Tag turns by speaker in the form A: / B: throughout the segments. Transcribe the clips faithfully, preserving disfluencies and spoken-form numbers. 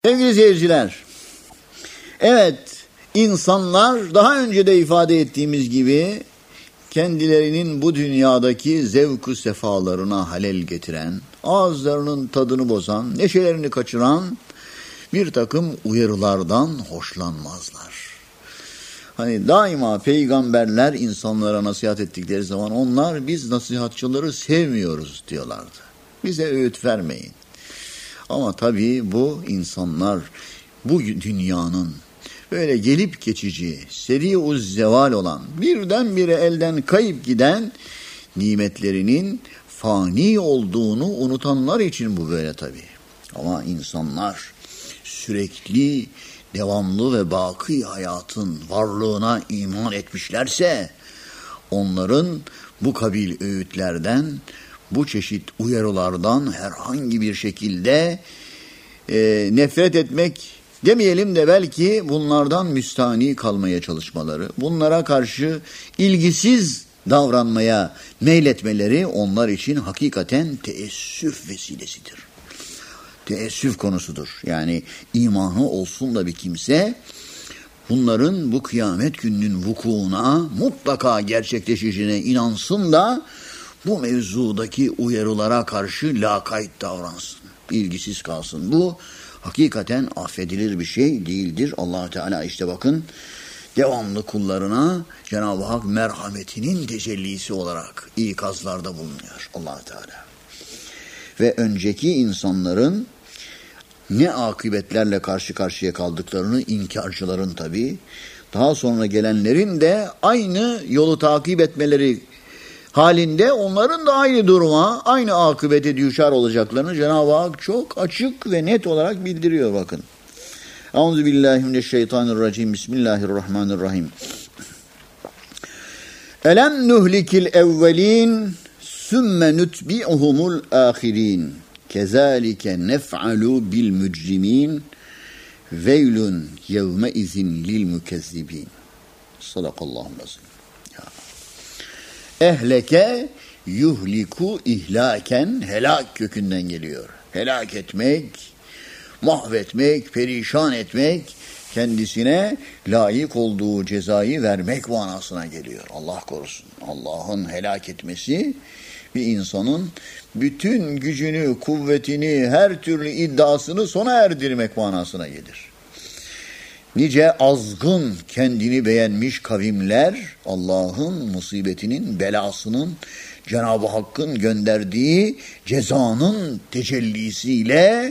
A: Sevgili seyirciler, evet, insanlar daha önce de ifade ettiğimiz gibi kendilerinin bu dünyadaki zevk-ü sefalarına halel getiren, ağızlarının tadını bozan, neşelerini kaçıran bir takım uyarılardan hoşlanmazlar. Hani daima peygamberler insanlara nasihat ettikleri zaman onlar biz nasihatçıları sevmiyoruz diyorlardı. Bize öğüt vermeyin. Ama tabii bu insanlar bu dünyanın böyle gelip geçici, seri-uz zeval olan, birdenbire elden kayıp giden nimetlerinin fani olduğunu unutanlar için bu böyle tabii. Ama insanlar sürekli, devamlı ve baki hayatın varlığına iman etmişlerse, onların bu kabil öğütlerden, bu çeşit uyarılardan herhangi bir şekilde e, nefret etmek demeyelim de belki bunlardan müstahni kalmaya çalışmaları, bunlara karşı ilgisiz davranmaya meyletmeleri onlar için hakikaten teessüf vesilesidir. Teessüf konusudur. Yani imanı olsun da bir kimse bunların bu kıyamet gününün vukuuna mutlaka gerçekleşeceğine inansın da bu mevzudaki uyarılara karşı lakayt davransın, ilgisiz kalsın. Bu hakikaten affedilir bir şey değildir. Allah Teala işte bakın devamlı kullarına Cenab-ı Hak merhametinin tecellisi olarak ikazlarda bulunuyor Allah Teala. Ve önceki insanların ne akıbetlerle karşı karşıya kaldıklarını inkarcıların tabii, daha sonra gelenlerin de aynı yolu takip etmeleri halinde onların da aynı duruma, aynı akıbete düşer olacaklarını Cenab-ı Hak çok açık ve net olarak bildiriyor bakın. Euzubillahimineşşeytanirracim. Bismillahirrahmanirrahim. Elem nuhlikil evvelin sümme nutbi'uhumul ahirin. Kezalike nef'alu bil mücrimin. Veylun yevme izin lil mükezzibin. Sadakallahu lazim. Ehleke yuhliku ihlaken, helak kökünden geliyor. Helak etmek, mahvetmek, perişan etmek, kendisine layık olduğu cezayı vermek manasına geliyor. Allah korusun. Allah'ın helak etmesi bir insanın bütün gücünü, kuvvetini, her türlü iddiasını sona erdirmek manasına gelir. Nice azgın, kendini beğenmiş kavimler Allah'ın musibetinin, belasının, Cenab-ı Hakk'ın gönderdiği cezanın tecellisiyle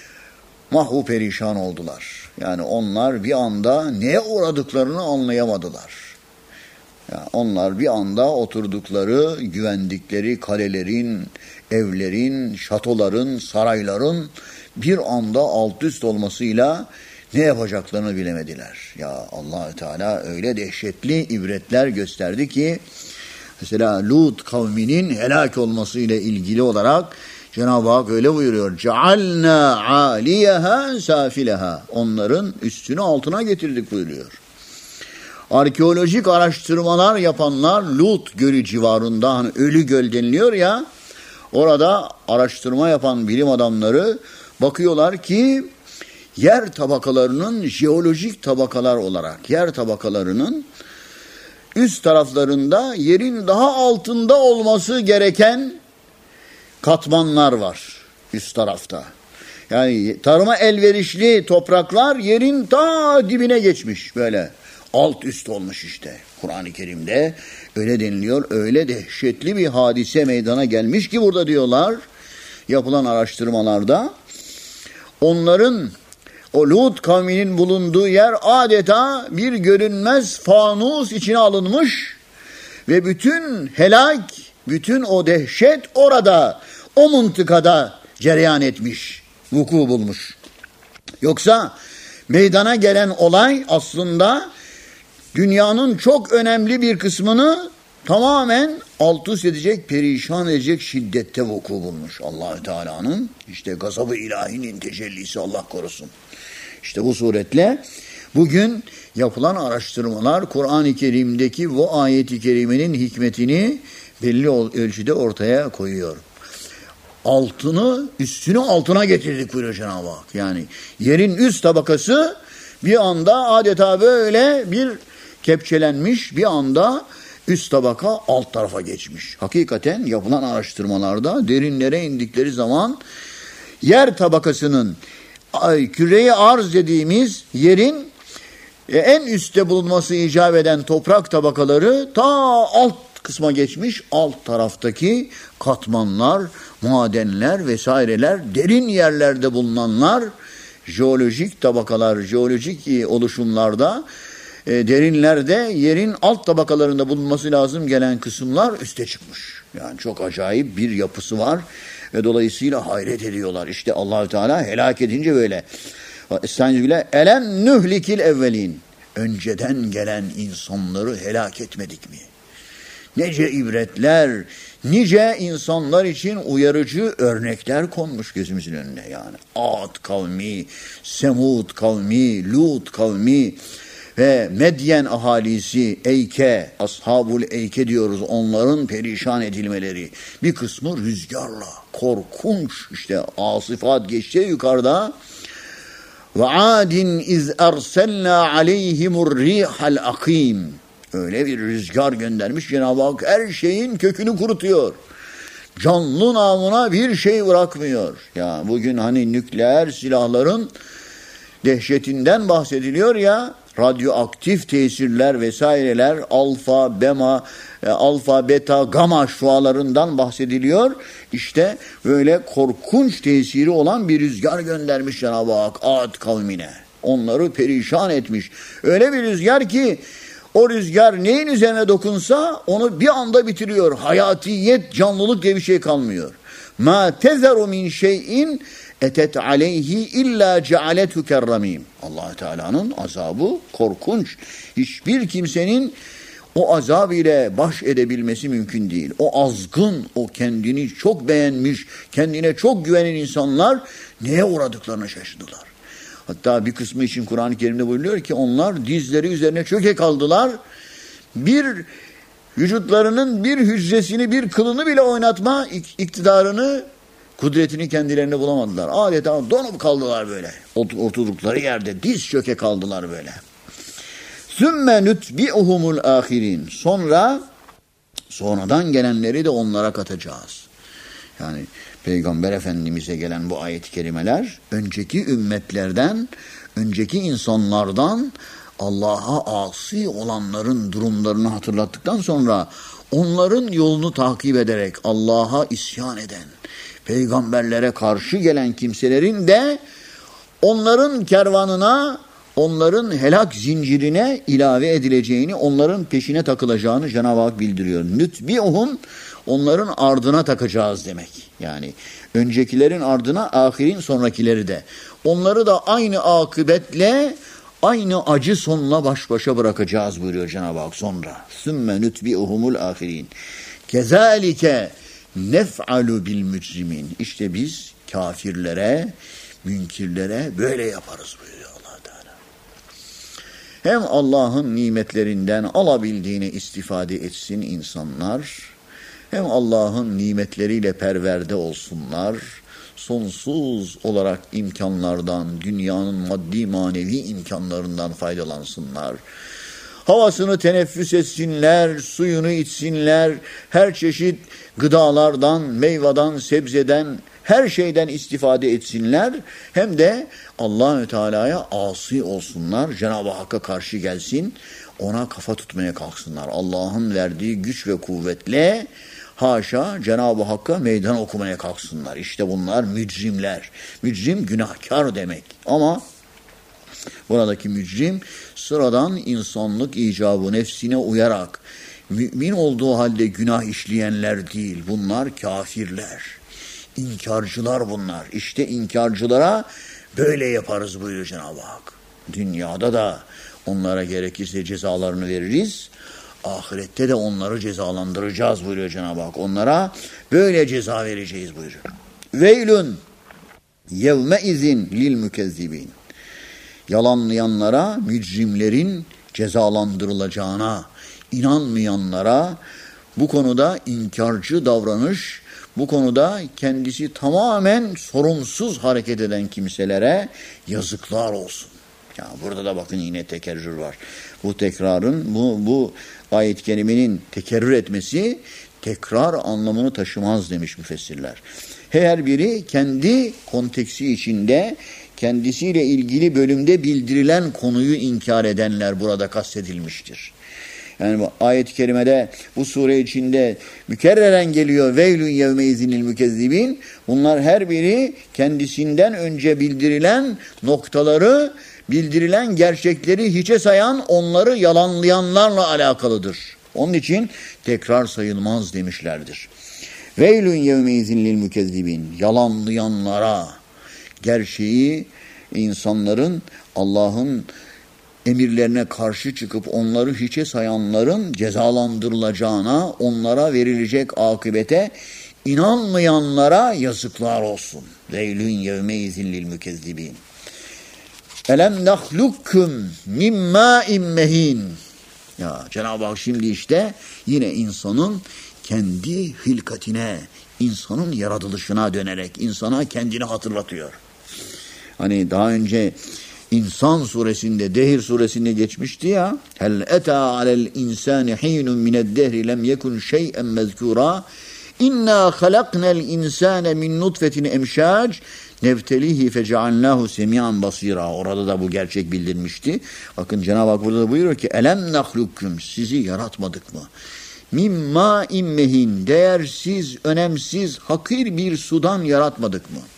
A: mahvu perişan oldular. Yani onlar bir anda neye uğradıklarını anlayamadılar. Yani onlar bir anda oturdukları, güvendikleri kalelerin, evlerin, şatoların, sarayların bir anda alt üst olmasıyla ne yapacaklarını bilemediler. Ya Allah Teala öyle dehşetli ibretler gösterdi ki, mesela Lut kavminin helak olmasıyla ilgili olarak Cenab-ı Hak öyle buyuruyor. Cealna aliyeha safileha. Onların üstünü altına getirdik buyuruyor. Arkeolojik araştırmalar yapanlar Lut Gölü civarında, hani Ölü Göl deniliyor ya, orada araştırma yapan bilim adamları bakıyorlar ki yer tabakalarının jeolojik tabakalar olarak, yer tabakalarının üst taraflarında yerin daha altında olması gereken katmanlar var üst tarafta. Yani tarıma elverişli topraklar yerin ta dibine geçmiş, böyle alt üst olmuş işte. Kur'an-ı Kerim'de öyle deniliyor, öyle dehşetli bir hadise meydana gelmiş ki burada diyorlar, yapılan araştırmalarda onların, o Lut kavminin bulunduğu yer adeta bir görünmez fanus içine alınmış ve bütün helak, bütün o dehşet orada, o mıntıkada cereyan etmiş, vuku bulmuş. Yoksa meydana gelen olay aslında dünyanın çok önemli bir kısmını tamamen alt üst edecek, perişan edecek şiddette vuku bulmuş. Allah-u Teala'nın işte gazabı ilahinin tecellisi, Allah korusun. İşte bu suretle bugün yapılan araştırmalar Kur'an-ı Kerim'deki bu ayet-i kerimenin hikmetini belli ölçüde ortaya koyuyor. altını üstünü altına getirdik buyuruyor Cenab-ı Hak. Yani yerin üst tabakası bir anda adeta böyle bir kepçelenmiş, bir anda üst tabaka alt tarafa geçmiş. Hakikaten yapılan araştırmalarda derinlere indikleri zaman yer tabakasının, küre-i arz dediğimiz yerin en üstte bulunması icap eden toprak tabakaları ta alt kısma geçmiş. Alt taraftaki katmanlar, madenler vesaireler, derin yerlerde bulunanlar, jeolojik tabakalar, jeolojik oluşumlarda, e, derinlerde yerin alt tabakalarında bulunması lazım gelen kısımlar üste çıkmış. Yani çok acayip bir yapısı var ve dolayısıyla hayret ediyorlar. İşte Allah-u Teala helak edince böyle. Estağfirullah. Elem nühlikil evvelin. Önceden gelen insanları helak etmedik mi? Nece ibretler, nice insanlar için uyarıcı örnekler konmuş gözümüzün önüne yani. Ad kavmi, Semud kavmi, Lut kavmi ve Medyen ahalisi, Eyke, Ashabul Eyke diyoruz, onların perişan edilmeleri. Bir kısmı rüzgarla, korkunç, işte asifat geçti yukarıda. Ve adin iz erselna aleyhimur rihal akim. Öyle bir rüzgar göndermiş Cenab-ı Hak, her şeyin kökünü kurutuyor. Canlı namına bir şey bırakmıyor. Ya bugün hani nükleer silahların dehşetinden bahsediliyor ya, radyoaktif tesirler vesaireler, alfa, bema, alfa, beta, gama şualarından bahsediliyor. İşte böyle korkunç tesiri olan bir rüzgar göndermiş Cenab-ı Hak Ad kavmine. Onları perişan etmiş. Öyle bir rüzgar ki o rüzgar neyin üzerine dokunsa onu bir anda bitiriyor. Hayatiyet, canlılık diye bir şey kalmıyor. Ma tezeru min şeyin etet aleyhi illa cealetu kerramim. Allah Teala'nın azabı korkunç. Hiçbir kimsenin o azab ile baş edebilmesi mümkün değil. O azgın, o kendini çok beğenmiş, kendine çok güvenen insanlar neye uğradıklarını şaşırdılar. Hatta bir kısmı için Kur'an-ı Kerim'de buyuruyor ki onlar dizleri üzerine çöke kaldılar. Bir vücutlarının bir hücresini, bir kılını bile oynatma iktidarını, kudretini kendilerine bulamadılar. Adeta donup kaldılar böyle. Oturdukları yerde diz çöke kaldılar böyle. Sümme nutbi'uhumul ahirin. Sonra sonradan gelenleri de onlara katacağız. Yani Peygamber Efendimiz'e gelen bu ayet-i kerimeler önceki ümmetlerden, önceki insanlardan Allah'a asi olanların durumlarını hatırlattıktan sonra onların yolunu takip ederek Allah'a isyan eden, peygamberlere karşı gelen kimselerin de onların kervanına, onların helak zincirine ilave edileceğini, onların peşine takılacağını Cenab-ı Hak bildiriyor. Nütbi'uhum, onların ardına takacağız demek. Yani öncekilerin ardına, ahirin sonrakileri de. Onları da aynı akıbetle, aynı acı sonla baş başa bırakacağız buyuruyor Cenab-ı Hak sonra. Sümme nütbi'uhumul ahirin. Kezalike nef'alu bil mücrimin. İşte biz kafirlere, münkirlere böyle yaparız buyuruyor Allah Teala. Hem Allah'ın nimetlerinden alabildiğini istifade etsin insanlar, hem Allah'ın nimetleriyle perverde olsunlar, sonsuz olarak imkanlardan, dünyanın maddi manevi imkanlarından faydalansınlar. Havasını teneffüs etsinler, suyunu içsinler, her çeşit gıdalardan, meyveden, sebzeden, her şeyden istifade etsinler. Hem de Allah-u Teala'ya asi olsunlar, Cenab-ı Hakk'a karşı gelsin, ona kafa tutmaya kalksınlar. Allah'ın verdiği güç ve kuvvetle haşa Cenab-ı Hakk'a meydan okumaya kalksınlar. İşte bunlar mücrimler. Mücrim günahkar demek. Ama buradaki mücrim sıradan insanlık icabı nefsine uyarak mümin olduğu halde günah işleyenler değil. Bunlar kafirler. İnkarcılar bunlar. İşte inkarcılara böyle yaparız buyuruyor Cenab-ı Hak. Dünyada da onlara gerekirse cezalarını veririz. Ahirette de onları cezalandıracağız buyuruyor Cenab-ı Hak. Onlara böyle ceza vereceğiz buyuruyor. Veylün yevme izin lil mükezzibin. Yalanlayanlara, mücrimlerin cezalandırılacağına, inanmayanlara, bu konuda inkarcı davranış, bu konuda kendisi tamamen sorumsuz hareket eden kimselere yazıklar olsun. Ya burada da bakın yine tekerrür var. Bu tekrarın, bu, bu ayet-i kerimenin tekerrür etmesi tekrar anlamını taşımaz demiş müfessirler. Her biri kendi konteksi içinde, kendisiyle ilgili bölümde bildirilen konuyu inkar edenler burada kastedilmiştir. Yani bu ayet-i kerimede, bu sure içinde mükerreren geliyor. Veylün yevme izinil mükezzibin. Bunlar her biri kendisinden önce bildirilen noktaları, bildirilen gerçekleri hiçe sayan, onları yalanlayanlarla alakalıdır. Onun için tekrar sayılmaz demişlerdir. Veylün yevme izinil mükezzibin. Yalanlayanlara, gerçeği insanların Allah'ın emirlerine karşı çıkıp onları hiçe sayanların cezalandırılacağına, onlara verilecek akıbete inanmayanlara yazıklar olsun. Veylün yevme izinil mükezzibin. Elem nahlukkum min mâ'in mehin. Ya Cenab-ı Hak şimdi işte yine insanın kendi hilkatine, insanın yaratılışına dönerek insana kendini hatırlatıyor. Hani daha önce İnsan suresinde, Dehir suresinde geçmişti ya. Hel eta alel insani hinun mined-dehri lem yekun şey'en mezkura. İnna halaknal insane min nutfetin emşac nevtelihi fecealnahu semian basira. Orada da bu gerçek bildirmişti. Bakın Cenab-ı Hak burada da buyuruyor ki elem nahlukkum, sizi yaratmadık mı? Min ma'in mehin, değersiz, önemsiz, hakir bir sudan yaratmadık mı?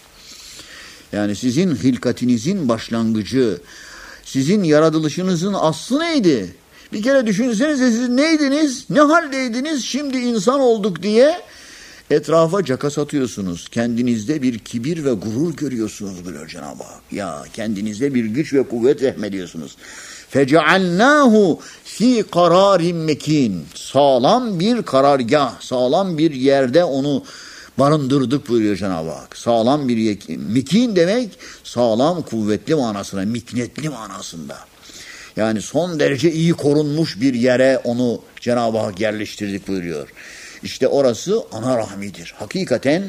A: Yani sizin hilkatinizin başlangıcı, sizin yaratılışınızın aslı neydi? Bir kere düşünsenize, siz neydiniz, ne haldeydiniz, şimdi insan olduk diye etrafa caka satıyorsunuz. Kendinizde bir kibir ve gurur görüyorsunuz buyuruyor Cenab-ı Hak. Ya kendinizde bir güç ve kuvvet vehmediyorsunuz. فَجَعَلْنَاهُ ف۪ي قَرَارٍ mekin. Sağlam bir karargah, sağlam bir yerde onu barındırdık buyuruyor Cenab-ı Hak. Sağlam bir yekin. Mekin demek sağlam, kuvvetli manasına, miknetli manasında. Yani son derece iyi korunmuş bir yere onu Cenab-ı Hak yerleştirdik buyuruyor. İşte orası ana rahmidir. Hakikaten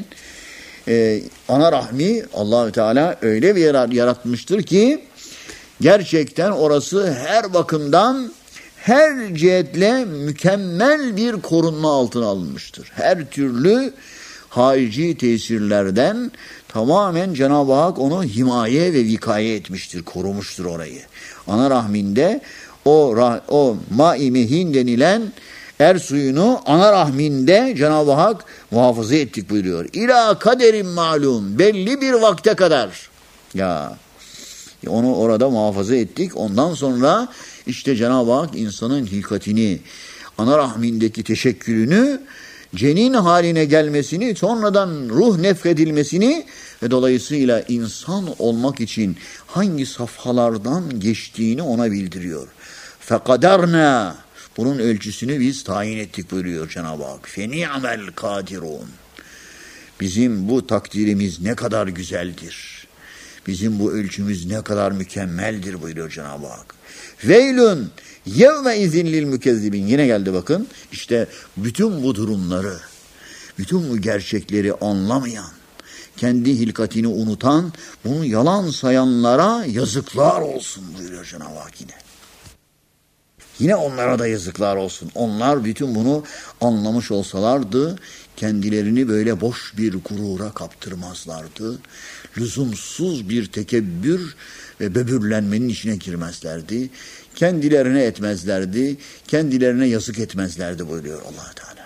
A: e, ana rahmi Allah-u Teala öyle bir yer yaratmıştır ki gerçekten orası her bakımdan, her cihetle mükemmel bir korunma altına alınmıştır. Her türlü harici tesirlerden tamamen Cenab-ı Hak onu himaye ve vikaye etmiştir, korumuştur orayı. Ana rahminde o, o ma-i mehin denilen er suyunu ana rahminde Cenab-ı Hak muhafaza ettik buyuruyor. İlâ kaderin malum, belli bir vakte kadar. Ya onu orada muhafaza ettik. Ondan sonra işte Cenab-ı Hak insanın hilkatini, ana rahmindeki teşekkülünü, cenin haline gelmesini, sonradan ruh nefredilmesini ve dolayısıyla insan olmak için hangi safhalardan geçtiğini ona bildiriyor. فَقَدَرْنَا, bunun ölçüsünü biz tayin ettik buyuruyor Cenab-ı Hak. فَنِعْمَ الْقَادِرُونَ, bizim bu takdirimiz ne kadar güzeldir. Bizim bu ölçümüz ne kadar mükemmeldir buyuruyor Cenab-ı Hak. Veylün yevme izinlil mükezzibin. Yine geldi bakın. İşte bütün bu durumları, bütün bu gerçekleri anlamayan, kendi hilkatini unutan, bunu yalan sayanlara yazıklar olsun buyuruyor Cenab-ı Hak yine. Yine onlara da yazıklar olsun. Onlar bütün bunu anlamış olsalardı, kendilerini böyle boş bir gurura kaptırmazlardı. Lüzumsuz bir tekebbür ve böbürlenmenin içine girmezlerdi. Kendilerine etmezlerdi. Kendilerine yazık etmezlerdi buyuruyor Allah Teala.